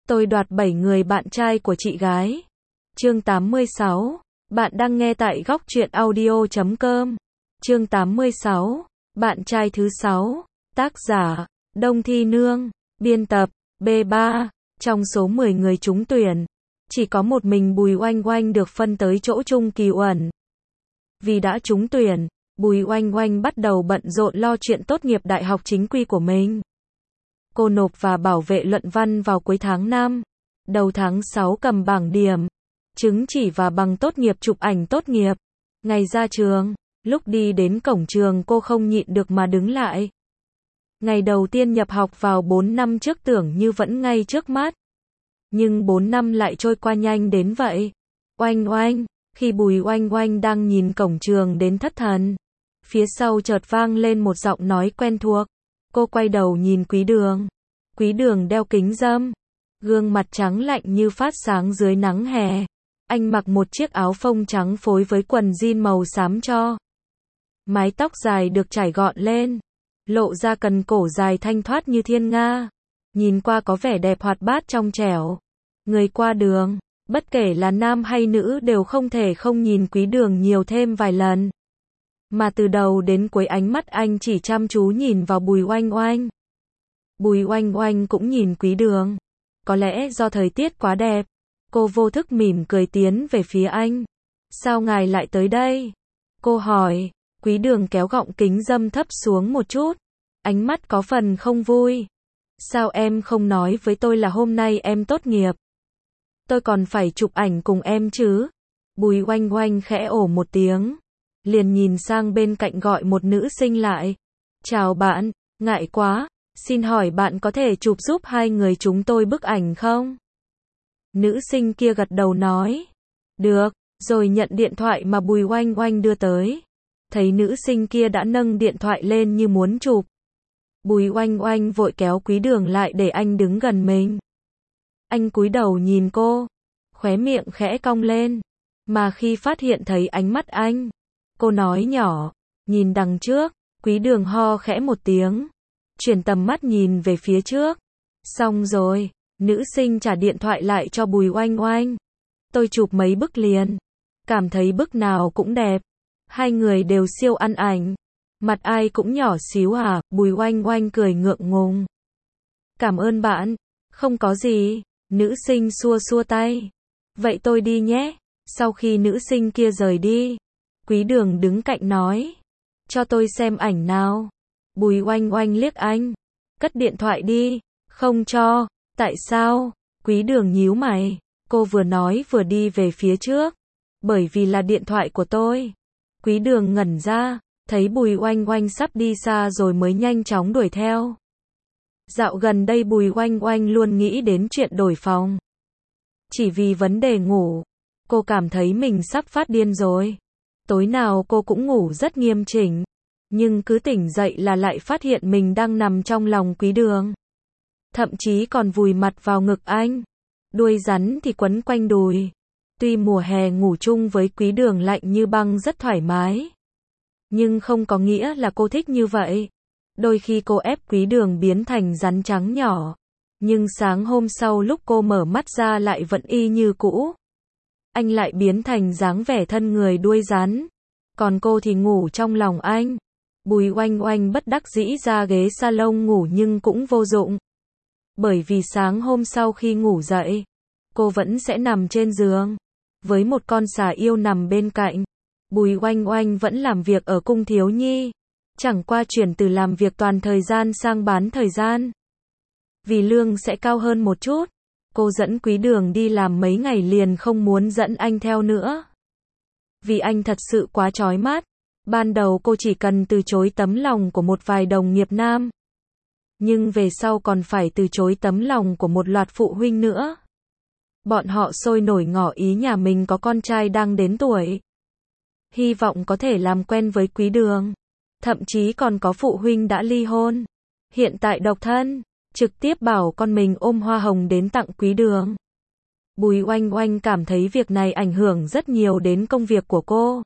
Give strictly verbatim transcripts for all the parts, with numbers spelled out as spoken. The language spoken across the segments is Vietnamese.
Tôi đoạt bảy người bạn trai của chị gái. Chương tám mươi sáu. Bạn đang nghe tại góc truyện audio chấm com. Chương tám mươi sáu. Bạn trai thứ sáu. Tác giả: Đông Thi Nương. Biên tập: B ba. Trong số mười người trúng tuyển, chỉ có một mình Bùi Oanh Oanh được phân tới chỗ Chung Kỳ Uẩn. Vì đã trúng tuyển, Bùi Oanh Oanh bắt đầu bận rộn lo chuyện tốt nghiệp đại học chính quy của mình. Cô nộp và bảo vệ luận văn vào cuối tháng năm. Đầu tháng sáu cầm bảng điểm, chứng chỉ và bằng tốt nghiệp chụp ảnh tốt nghiệp. Ngày ra trường, lúc đi đến cổng trường cô không nhịn được mà đứng lại. Ngày đầu tiên nhập học vào bốn năm trước tưởng như vẫn ngay trước mắt. Nhưng bốn năm lại trôi qua nhanh đến vậy. Oanh Oanh, khi Bùi Oanh Oanh đang nhìn cổng trường đến thất thần, phía sau chợt vang lên một giọng nói quen thuộc. Cô quay đầu nhìn Quý Đường. Quý Đường đeo kính râm, gương mặt trắng lạnh như phát sáng dưới nắng hè. Anh mặc một chiếc áo phông trắng phối với quần jean màu xám cho. Mái tóc dài được chải gọn lên, lộ ra cần cổ dài thanh thoát như thiên nga. Nhìn qua có vẻ đẹp hoạt bát trong trẻo. Người qua đường, bất kể là nam hay nữ đều không thể không nhìn Quý Đường nhiều thêm vài lần. Mà từ đầu đến cuối ánh mắt anh chỉ chăm chú nhìn vào Bùi Oanh Oanh. Bùi Oanh Oanh cũng nhìn Quý Đường. Có lẽ do thời tiết quá đẹp, cô vô thức mỉm cười tiến về phía anh. Sao ngài lại tới đây? Cô hỏi. Quý Đường kéo gọng kính râm thấp xuống một chút, ánh mắt có phần không vui. Sao em không nói với tôi là hôm nay em tốt nghiệp? Tôi còn phải chụp ảnh cùng em chứ. Bùi Oanh Oanh khẽ ồ một tiếng, liền nhìn sang bên cạnh gọi một nữ sinh lại. Chào bạn, ngại quá, xin hỏi bạn có thể chụp giúp hai người chúng tôi bức ảnh không? Nữ sinh kia gật đầu nói. Được, rồi nhận điện thoại mà Bùi Oanh Oanh đưa tới. Thấy nữ sinh kia đã nâng điện thoại lên như muốn chụp. Bùi Oanh Oanh vội kéo Quý Đường lại để anh đứng gần mình. Anh cúi đầu nhìn cô, khóe miệng khẽ cong lên. Mà khi phát hiện thấy ánh mắt anh, cô nói nhỏ, nhìn đằng trước. Quý Đường ho khẽ một tiếng, chuyển tầm mắt nhìn về phía trước. Xong rồi, nữ sinh trả điện thoại lại cho Bùi Oanh Oanh. Tôi chụp mấy bức liền, cảm thấy bức nào cũng đẹp. Hai người đều siêu ăn ảnh. Mặt ai cũng nhỏ xíu à? Bùi Oanh Oanh cười ngượng ngùng. Cảm ơn bạn. Không có gì. Nữ sinh xua xua tay. Vậy tôi đi nhé. Sau khi nữ sinh kia rời đi, Quý Đường đứng cạnh nói. Cho tôi xem ảnh nào. Bùi Oanh Oanh liếc anh. Cất điện thoại đi. Không cho. Tại sao? Quý Đường nhíu mày. Cô vừa nói vừa đi về phía trước. Bởi vì là điện thoại của tôi. Quý Đường ngẩn ra, thấy Bùi Oanh Oanh sắp đi xa rồi mới nhanh chóng đuổi theo. Dạo gần đây Bùi Oanh Oanh luôn nghĩ đến chuyện đổi phòng. Chỉ vì vấn đề ngủ, cô cảm thấy mình sắp phát điên rồi. Tối nào cô cũng ngủ rất nghiêm chỉnh, nhưng cứ tỉnh dậy là lại phát hiện mình đang nằm trong lòng Quý Đường. Thậm chí còn vùi mặt vào ngực anh. Đuôi rắn thì quấn quanh đùi. Tuy mùa hè ngủ chung với Quý Đường lạnh như băng rất thoải mái, nhưng không có nghĩa là cô thích như vậy. Đôi khi cô ép Quý Đường biến thành rắn trắng nhỏ, nhưng sáng hôm sau lúc cô mở mắt ra lại vẫn y như cũ. Anh lại biến thành dáng vẻ thân người đuôi rắn, còn cô thì ngủ trong lòng anh. Bùi Oanh Oanh bất đắc dĩ ra ghế salon ngủ nhưng cũng vô dụng. Bởi vì sáng hôm sau khi ngủ dậy, cô vẫn sẽ nằm trên giường với một con xà yêu nằm bên cạnh. Bùi Oanh Oanh vẫn làm việc ở cung thiếu nhi, chẳng qua chuyển từ làm việc toàn thời gian sang bán thời gian. Vì lương sẽ cao hơn một chút, cô dẫn Quý Đường đi làm mấy ngày liền không muốn dẫn anh theo nữa. Vì anh thật sự quá chói mắt. Ban đầu cô chỉ cần từ chối tấm lòng của một vài đồng nghiệp nam, nhưng về sau còn phải từ chối tấm lòng của một loạt phụ huynh nữa. Bọn họ sôi nổi ngỏ ý nhà mình có con trai đang đến tuổi, hy vọng có thể làm quen với Quý Đường. Thậm chí còn có phụ huynh đã ly hôn, hiện tại độc thân, trực tiếp bảo con mình ôm hoa hồng đến tặng Quý Đường. Bùi Oanh Oanh cảm thấy việc này ảnh hưởng rất nhiều đến công việc của cô.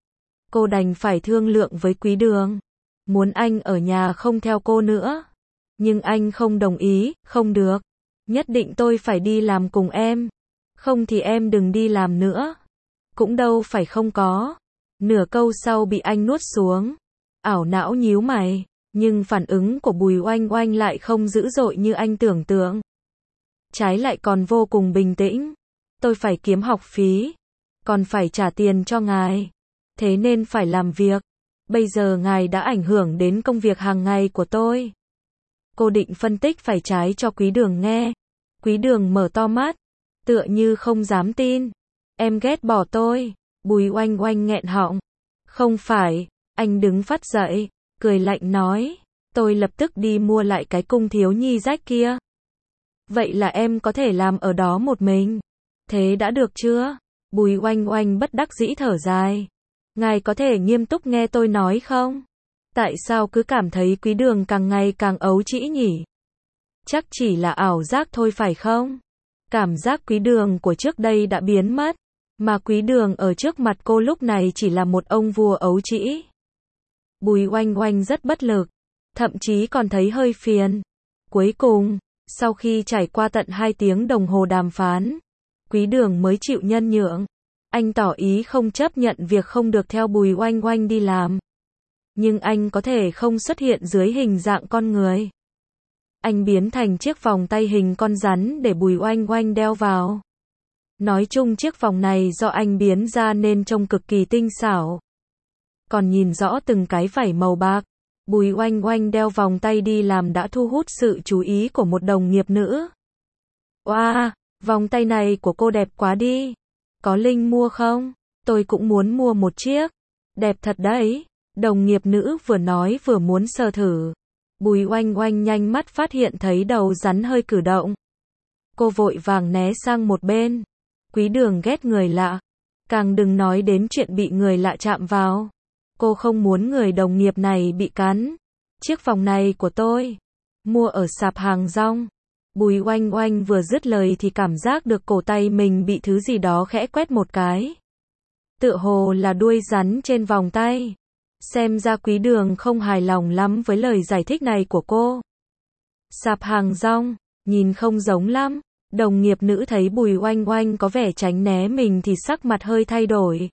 Cô đành phải thương lượng với Quý Đường, muốn anh ở nhà không theo cô nữa. Nhưng anh không đồng ý. Không được, Nhất định tôi phải đi làm cùng em. Không thì em đừng đi làm nữa. Cũng đâu phải không có. Nửa câu sau bị anh nuốt xuống. Ảo não nhíu mày. Nhưng phản ứng của Bùi Oanh Oanh lại không dữ dội như anh tưởng tượng. Trái lại còn vô cùng bình tĩnh. Tôi phải kiếm học phí. Còn phải trả tiền cho ngài. Thế nên phải làm việc. Bây giờ ngài đã ảnh hưởng đến công việc hàng ngày của tôi. Cô định phân tích phải trái cho Quý Đường nghe. Quý Đường mở to mắt. Tựa như không dám tin. Em ghét bỏ tôi. Bùi Oanh Oanh nghẹn họng. Không phải. Anh đứng phắt dậy. Cười lạnh nói. Tôi lập tức đi mua lại cái cung thiếu nhi rách kia. Vậy là em có thể làm ở đó một mình. Thế đã được chưa? Bùi Oanh Oanh bất đắc dĩ thở dài. Ngài có thể nghiêm túc nghe tôi nói không? Tại sao cứ cảm thấy Quý Đường càng ngày càng ấu trĩ nhỉ? Chắc chỉ là ảo giác thôi phải không? Cảm giác Quý Đường của trước đây đã biến mất. Mà Quý Đường ở trước mặt cô lúc này chỉ là một ông vua ấu trĩ. Bùi Oanh Oanh rất bất lực. Thậm chí còn thấy hơi phiền. Cuối cùng, sau khi trải qua tận hai tiếng đồng hồ đàm phán, Quý Đường mới chịu nhân nhượng. Anh tỏ ý không chấp nhận việc không được theo Bùi Oanh Oanh đi làm. Nhưng anh có thể không xuất hiện dưới hình dạng con người. Anh biến thành chiếc vòng tay hình con rắn để Bùi Oanh Oanh đeo vào. Nói chung chiếc vòng này do anh biến ra nên trông cực kỳ tinh xảo. Còn nhìn rõ từng cái vảy màu bạc, Bùi Oanh Oanh đeo vòng tay đi làm đã thu hút sự chú ý của một đồng nghiệp nữ. Wow, vòng tay này của cô đẹp quá đi. Có link mua không? Tôi cũng muốn mua một chiếc. Đẹp thật đấy. Đồng nghiệp nữ vừa nói vừa muốn sờ thử. Bùi Oanh Oanh nhanh mắt phát hiện thấy đầu rắn hơi cử động. Cô vội vàng né sang một bên. Quý Đường ghét người lạ. Càng đừng nói đến chuyện bị người lạ chạm vào. Cô không muốn người đồng nghiệp này bị cắn. Chiếc vòng này của tôi. Mua ở sạp hàng rong. Bùi Oanh Oanh vừa dứt lời thì cảm giác được cổ tay mình bị thứ gì đó khẽ quét một cái. Tựa hồ là đuôi rắn trên vòng tay. Xem ra Quý Đường không hài lòng lắm với lời giải thích này của cô. Sạp hàng rong, nhìn không giống lắm. Đồng nghiệp nữ thấy Bùi Oanh Oanh có vẻ tránh né mình thì sắc mặt hơi thay đổi.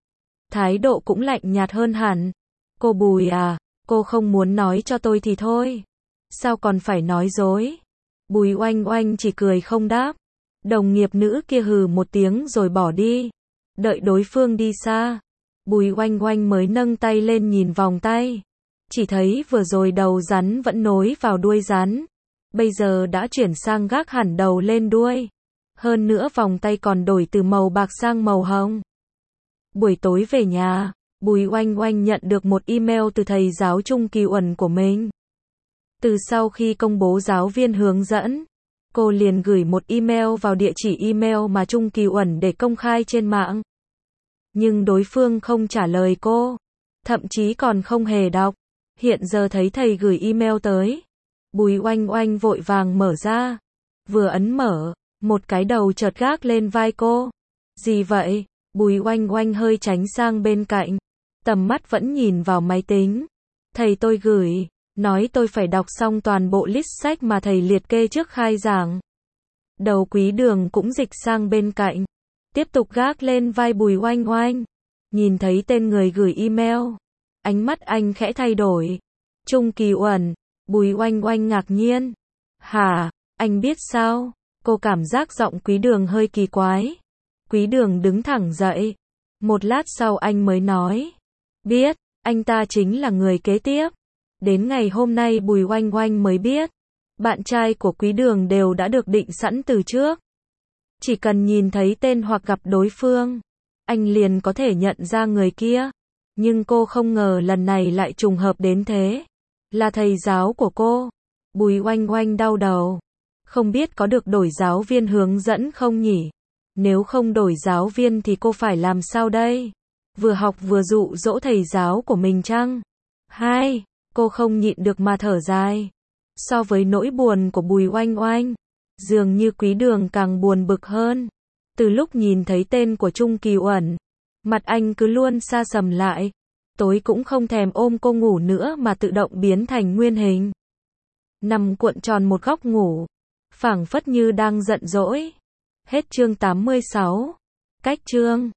Thái độ cũng lạnh nhạt hơn hẳn. Cô Bùi à, cô không muốn nói cho tôi thì thôi. Sao còn phải nói dối? Bùi Oanh Oanh chỉ cười không đáp. Đồng nghiệp nữ kia hừ một tiếng rồi bỏ đi. Đợi đối phương đi xa, Bùi Oanh Oanh mới nâng tay lên nhìn vòng tay. Chỉ thấy vừa rồi đầu rắn vẫn nối vào đuôi rắn. Bây giờ đã chuyển sang gác hẳn đầu lên đuôi. Hơn nữa vòng tay còn đổi từ màu bạc sang màu hồng. Buổi tối về nhà, Bùi Oanh Oanh nhận được một email từ thầy giáo Trung Kỳ Uẩn của mình. Từ sau khi công bố giáo viên hướng dẫn, cô liền gửi một email vào địa chỉ email mà Trung Kỳ Uẩn để công khai trên mạng. Nhưng đối phương không trả lời cô, thậm chí còn không hề đọc. Hiện giờ thấy thầy gửi email tới, Bùi Oanh Oanh vội vàng mở ra. Vừa ấn mở, một cái đầu chợt gác lên vai cô. Gì vậy? Bùi Oanh Oanh hơi tránh sang bên cạnh, tầm mắt vẫn nhìn vào máy tính. Thầy tôi gửi, nói tôi phải đọc xong toàn bộ list sách mà thầy liệt kê trước khai giảng. Đầu Quý Đường cũng dịch sang bên cạnh, tiếp tục gác lên vai Bùi Oanh Oanh. Nhìn thấy tên người gửi email, ánh mắt anh khẽ thay đổi. Trung Kỳ Uẩn. Bùi Oanh Oanh ngạc nhiên. Hả, anh biết sao? Cô cảm giác giọng Quý Đường hơi kỳ quái. Quý Đường đứng thẳng dậy. Một lát sau anh mới nói. Biết, anh ta chính là người kế tiếp. Đến ngày hôm nay Bùi Oanh Oanh mới biết. Bạn trai của Quý Đường đều đã được định sẵn từ trước. Chỉ cần nhìn thấy tên hoặc gặp đối phương, anh liền có thể nhận ra người kia. Nhưng cô không ngờ lần này lại trùng hợp đến thế. Là thầy giáo của cô. Bùi Oanh Oanh đau đầu. Không biết có được đổi giáo viên hướng dẫn không nhỉ? Nếu không đổi giáo viên thì cô phải làm sao đây? Vừa học vừa dụ dỗ thầy giáo của mình chăng? Hai, cô không nhịn được mà thở dài. So với nỗi buồn của Bùi Oanh Oanh, dường như Quý Đường càng buồn bực hơn. Từ lúc nhìn thấy tên của Trung Kỳ Uẩn, mặt anh cứ luôn xa sầm lại. Tối cũng không thèm ôm cô ngủ nữa mà tự động biến thành nguyên hình. Nằm cuộn tròn một góc ngủ. phảng phất như đang giận dỗi. Hết chương tám mươi sáu. Cách chương